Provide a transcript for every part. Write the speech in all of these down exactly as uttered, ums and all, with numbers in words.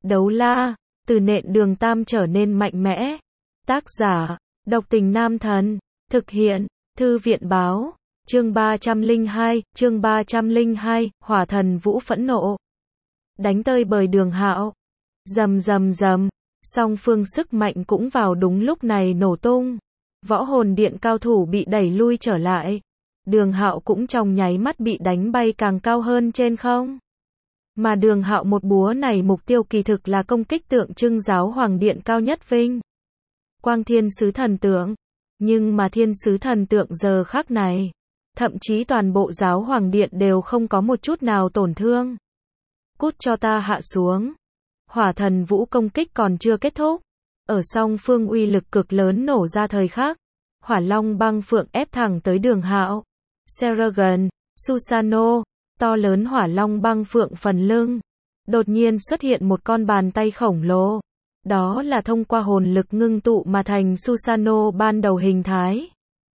Đấu la, từ nện đường tam trở nên mạnh mẽ. Tác giả, độc tình nam thần. Thực hiện, thư viện báo. Chương ba trăm lẻ hai, chương ba trăm lẻ hai, Hỏa thần Vũ phẫn nộ. Đánh tơi bời Đường Hạo. Rầm rầm rầm, song phương sức mạnh cũng vào đúng lúc này nổ tung. Võ hồn điện cao thủ bị đẩy lui trở lại. Đường Hạo cũng trong nháy mắt bị đánh bay càng cao hơn trên không. Mà Đường Hạo một búa này mục tiêu kỳ thực là công kích tượng trưng giáo hoàng điện cao nhất vinh quang thiên sứ thần tượng. Nhưng mà thiên sứ thần tượng giờ khắc này, thậm chí toàn bộ giáo hoàng điện đều không có một chút nào tổn thương. Cút cho ta hạ xuống. Hỏa thần Vũ công kích còn chưa kết thúc. Ở song phương uy lực cực lớn nổ ra thời khắc. Hỏa long băng phượng ép thẳng tới Đường Hạo. Seragon, Susano, to lớn hỏa long băng phượng phần lưng. Đột nhiên xuất hiện một con bàn tay khổng lồ. Đó là thông qua hồn lực ngưng tụ mà thành Susano ban đầu hình thái.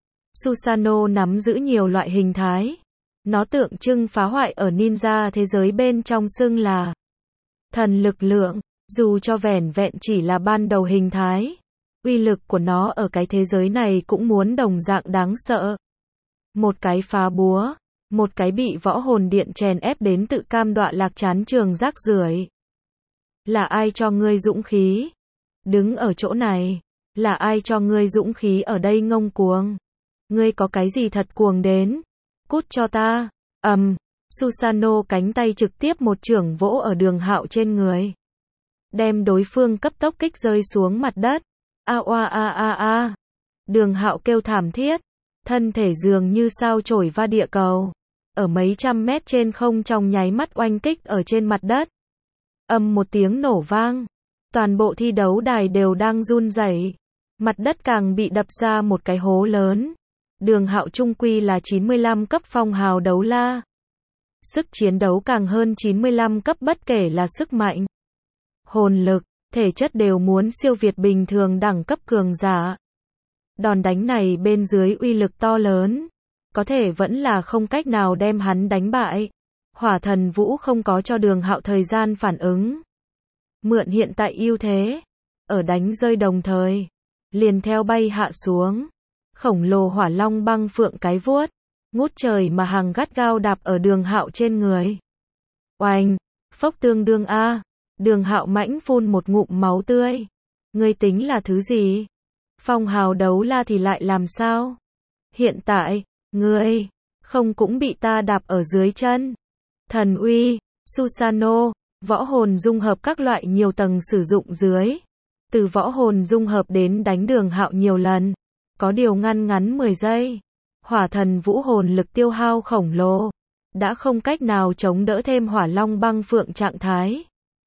Susano nắm giữ nhiều loại hình thái. Nó tượng trưng phá hoại ở ninja thế giới bên trong xưng là thần lực lượng, dù cho vẻn vẹn chỉ là ban đầu hình thái. Uy lực của nó ở cái thế giới này cũng muốn đồng dạng đáng sợ. Một cái phá búa, một cái bị võ hồn điện chèn ép đến tự cam đọa lạc chán trường rác rưởi. Là ai cho ngươi dũng khí? Đứng ở chỗ này. Là ai cho ngươi dũng khí ở đây ngông cuồng? Ngươi có cái gì thật cuồng đến? Cút cho ta. Ầm, um, Susano cánh tay trực tiếp một chưởng vỗ ở Đường Hạo trên người. Đem đối phương cấp tốc kích rơi xuống mặt đất. A oa a a a. Đường Hạo kêu thảm thiết. Thân thể dường như sao chổi va địa cầu. Ở mấy trăm mét trên không trong nháy mắt oanh kích ở trên mặt đất. Âm một tiếng nổ vang. Toàn bộ thi đấu đài đều đang run rẩy. Mặt đất càng bị đập ra một cái hố lớn. Đường Hạo trung quy là chín mươi lăm cấp phong hào đấu la. Sức chiến đấu càng hơn chín mươi lăm cấp bất kể là sức mạnh, hồn lực, thể chất đều muốn siêu việt bình thường đẳng cấp cường giả. Đòn đánh này bên dưới uy lực to lớn. Có thể vẫn là không cách nào đem hắn đánh bại. Hỏa thần Vũ không có cho Đường Hạo thời gian phản ứng. Mượn hiện tại ưu thế. Ở đánh rơi đồng thời. Liền theo bay hạ xuống. Khổng lồ hỏa long băng phượng cái vuốt. Ngút trời mà hàng gắt gao đạp ở Đường Hạo trên người. Oanh! Phốc tương đương a. Đường Hạo mãnh phun một ngụm máu tươi. Ngươi tính là thứ gì? Phong hào đấu la thì lại làm sao? Hiện tại, ngươi không cũng bị ta đạp ở dưới chân. Thần uy, Susano, võ hồn dung hợp các loại nhiều tầng sử dụng dưới. Từ võ hồn dung hợp đến đánh Đường Hạo nhiều lần. Có điều ngăn ngắn mười giây. Hỏa thần Vũ hồn lực tiêu hao khổng lồ. Đã không cách nào chống đỡ thêm hỏa long băng phượng trạng thái.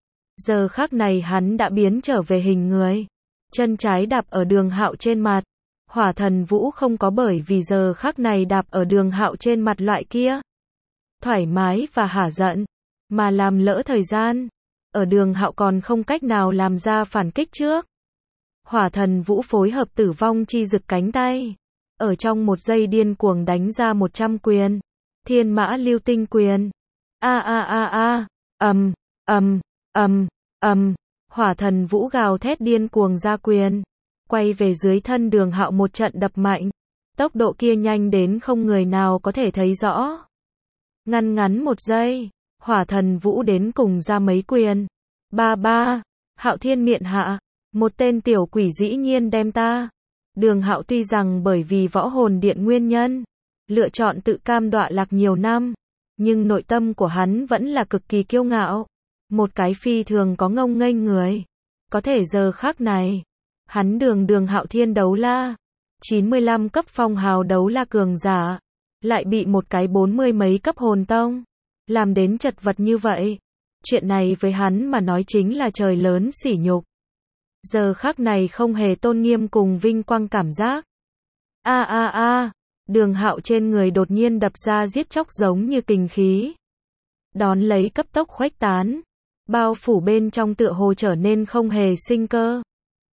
Giờ khắc này hắn đã biến trở về hình người. Chân trái đạp ở Đường Hạo trên mặt. Hỏa thần Vũ không có bởi vì giờ khắc này đạp ở Đường Hạo trên mặt loại kia thoải mái và hả giận, mà làm lỡ thời gian. Ở Đường Hạo còn không cách nào làm ra phản kích trước. Hỏa thần Vũ phối hợp tử vong chi rực cánh tay. Ở trong một giây điên cuồng đánh ra một trăm quyền. Thiên mã lưu tinh quyền. A a a a. Ầm, ầm, ầm, ầm. Hỏa thần Vũ gào thét điên cuồng ra quyền. Quay về dưới thân Đường Hạo một trận đập mạnh. Tốc độ kia nhanh đến không người nào có thể thấy rõ. Ngăn ngắn một giây. Hỏa thần Vũ đến cùng ra mấy quyền. Ba ba. Hạo thiên miện hạ. Một tên tiểu quỷ dĩ nhiên đem ta. Đường Hạo tuy rằng bởi vì võ hồn điện nguyên nhân, lựa chọn tự cam đọa lạc nhiều năm, nhưng nội tâm của hắn vẫn là cực kỳ kiêu ngạo. Một cái phi thường có ngông nghênh người. Có thể giờ khắc này, hắn đường đường Hạo thiên đấu la, chín mươi lăm cấp phong hào đấu la cường giả, lại bị một cái bốn mươi mấy cấp hồn tông làm đến chật vật như vậy. Chuyện này với hắn mà nói chính là trời lớn sỉ nhục. Giờ khắc này không hề tôn nghiêm cùng vinh quang cảm giác. A a a, Đường Hạo trên người đột nhiên đập ra giết chóc giống như kình khí. Đón lấy cấp tốc khuếch tán, bao phủ bên trong tựa hồ trở nên không hề sinh cơ.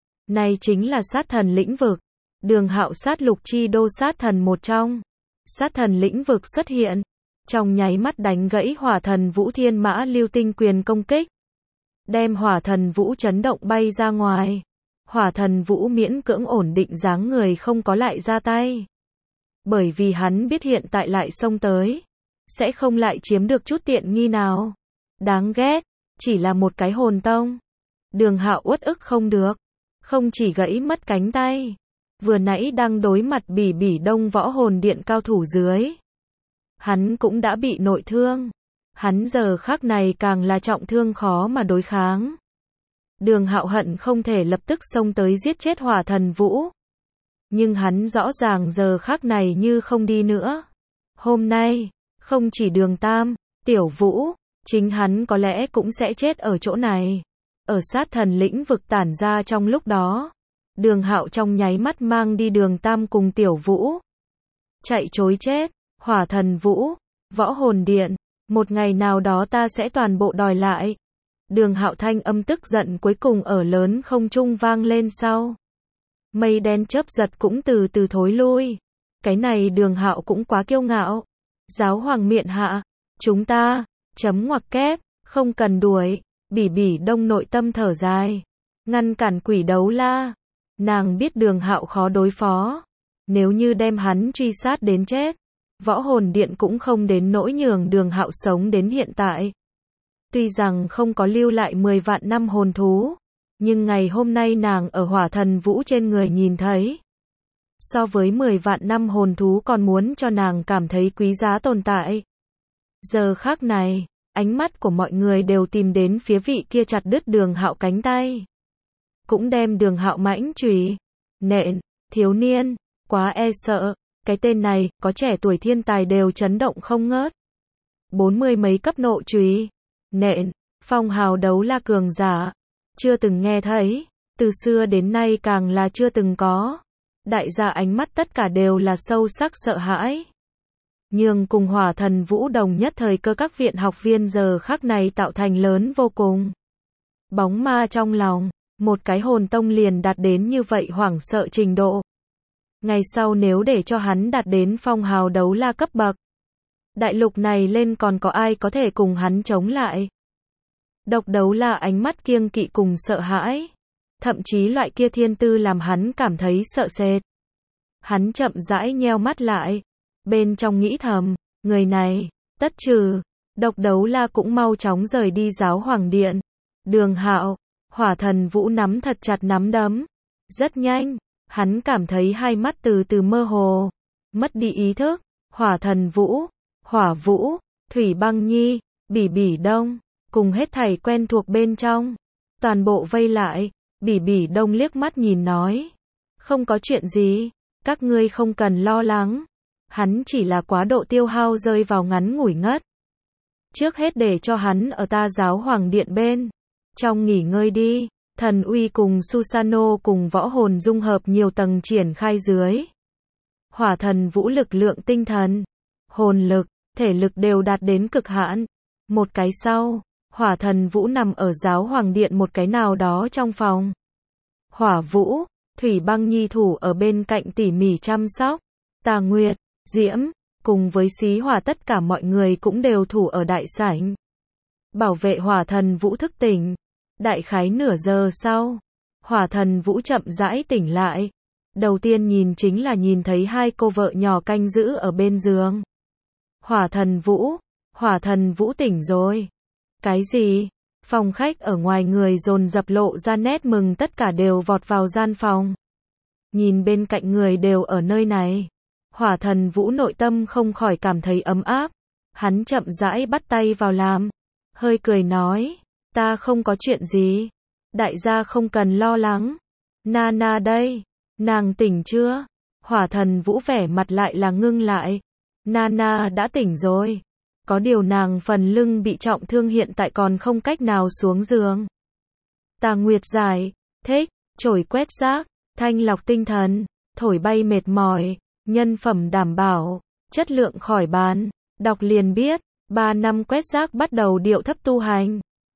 Này chính là sát thần lĩnh vực. Đường Hạo sát lục chi đô sát thần một trong. Sát thần lĩnh vực xuất hiện. Trong nháy mắt đánh gãy hỏa thần Vũ thiên mã lưu tinh quyền công kích. đem hỏa thần vũ chấn động bay ra ngoài. Hỏa thần vũ miễn cưỡng ổn định dáng người không có lại ra tay. Bởi vì hắn biết hiện tại lại xông tới, sẽ không lại chiếm được chút tiện nghi nào. Đáng ghét, chỉ là một cái hồn tông. Đường Hạo uất ức không được, không chỉ gãy mất cánh tay, vừa nãy đang đối mặt Bỉ Bỉ Đông võ hồn điện cao thủ dưới. Hắn cũng đã bị nội thương, hắn giờ khắc này càng là trọng thương khó mà đối kháng. Đường Hạo hận không thể lập tức xông tới giết chết hỏa thần vũ. Nhưng hắn rõ ràng giờ khắc này như không đi nữa. Hôm nay, không chỉ Đường Tam, Tiểu Vũ, chính hắn có lẽ cũng sẽ chết ở chỗ này. Ở sát thần lĩnh vực tản ra trong lúc đó, Đường Hạo trong nháy mắt mang đi Đường Tam cùng Tiểu Vũ. Chạy trối chết, hỏa thần vũ, võ hồn điện, một ngày nào đó ta sẽ toàn bộ đòi lại. Đường Hạo thanh âm tức giận cuối cùng ở lớn không trung vang lên sau. Mây đen chớp giật cũng từ từ thối lui. Cái này Đường Hạo cũng quá kiêu ngạo. Giáo hoàng miện hạ, chúng ta, chấm ngoặc kép, không cần đuổi. Bỉ Bỉ Đông nội tâm thở dài, ngăn cản Quỷ Đấu La. Nàng biết Đường Hạo khó đối phó, nếu như đem hắn truy sát đến chết, võ hồn điện cũng không đến nỗi nhường Đường Hạo sống đến hiện tại. Tuy rằng không có lưu lại mười vạn năm hồn thú, nhưng ngày hôm nay nàng ở hỏa thần vũ trên người nhìn thấy, so với mười vạn năm hồn thú còn muốn cho nàng cảm thấy quý giá tồn tại. Giờ khắc này, ánh mắt của mọi người đều tìm đến phía vị kia chặt đứt Đường Hạo cánh tay, cũng đem Đường Hạo mãnh chùy nện. Thiếu niên, quá e sợ, cái tên này, có trẻ tuổi thiên tài đều chấn động không ngớt. Bốn mươi mấy cấp nộ chùy nện, phong hào đấu la cường giả, chưa từng nghe thấy, từ xưa đến nay càng là chưa từng có. Đại gia ánh mắt tất cả đều là sâu sắc sợ hãi. Nhưng cùng hỏa thần vũ đồng nhất thời cơ các viện học viên giờ khắc này tạo thành lớn vô cùng. Bóng ma trong lòng, một cái hồn tông liền đạt đến như vậy hoảng sợ trình độ. Ngày sau nếu để cho hắn đạt đến phong hào đấu la cấp bậc, đại lục này lên còn có ai có thể cùng hắn chống lại. Độc Đấu La ánh mắt kiêng kỵ cùng sợ hãi, thậm chí loại kia thiên tư làm hắn cảm thấy sợ sệt. Hắn chậm rãi nheo mắt lại, bên trong nghĩ thầm, người này, tất trừ. Độc Đấu La cũng mau chóng rời đi giáo hoàng điện. Đường Hạo, hỏa thần vũ nắm thật chặt nắm đấm. Rất nhanh, hắn cảm thấy hai mắt từ từ mơ hồ, mất đi ý thức. Hỏa thần vũ, hỏa vũ, thủy băng nhi, Bỉ Bỉ Đông, cùng hết thảy quen thuộc bên trong, toàn bộ vây lại. Bỉ Bỉ Đông liếc mắt nhìn nói, không có chuyện gì, các ngươi không cần lo lắng. Hắn chỉ là quá độ tiêu hao rơi vào ngắn ngủi ngất. Trước hết để cho hắn ở ta giáo hoàng điện bên trong nghỉ ngơi đi. Thần uy cùng Susano cùng võ hồn dung hợp nhiều tầng triển khai dưới. Hỏa thần vũ lực lượng tinh thần, hồn lực, thể lực đều đạt đến cực hạn. Một cái sau, hỏa thần vũ nằm ở giáo hoàng điện một cái nào đó trong phòng. Hỏa vũ, thủy băng nhi thủ ở bên cạnh tỉ mỉ chăm sóc. Tà Nguyệt, Diễm, cùng với xí hỏa tất cả mọi người cũng đều thủ ở đại sảnh. Bảo vệ hỏa thần vũ thức tỉnh. Đại khái nửa giờ sau, hỏa thần vũ chậm rãi tỉnh lại. Đầu tiên nhìn chính là nhìn thấy hai cô vợ nhỏ canh giữ ở bên giường. Hỏa thần vũ, hỏa thần vũ tỉnh rồi. Cái gì? Phòng khách ở ngoài người dồn dập lộ ra nét mừng, tất cả đều vọt vào gian phòng. Nhìn bên cạnh người đều ở nơi này. Hỏa thần vũ nội tâm không khỏi cảm thấy ấm áp. Hắn chậm rãi bắt tay vào làm. Hơi cười nói, ta không có chuyện gì. Đại gia không cần lo lắng. Nana đây. Nàng tỉnh chưa? Hỏa thần vũ vẻ mặt lại là ngưng lại. Nana đã tỉnh rồi. Có điều nàng phần lưng bị trọng thương hiện tại còn không cách nào xuống giường. Tà Nguyệt giải thích, chổi quét rác, thanh lọc tinh thần, thổi bay mệt mỏi, nhân phẩm đảm bảo, chất lượng khỏi bàn. Đọc liền biết, ba năm quét rác bắt đầu điệu thấp tu hành.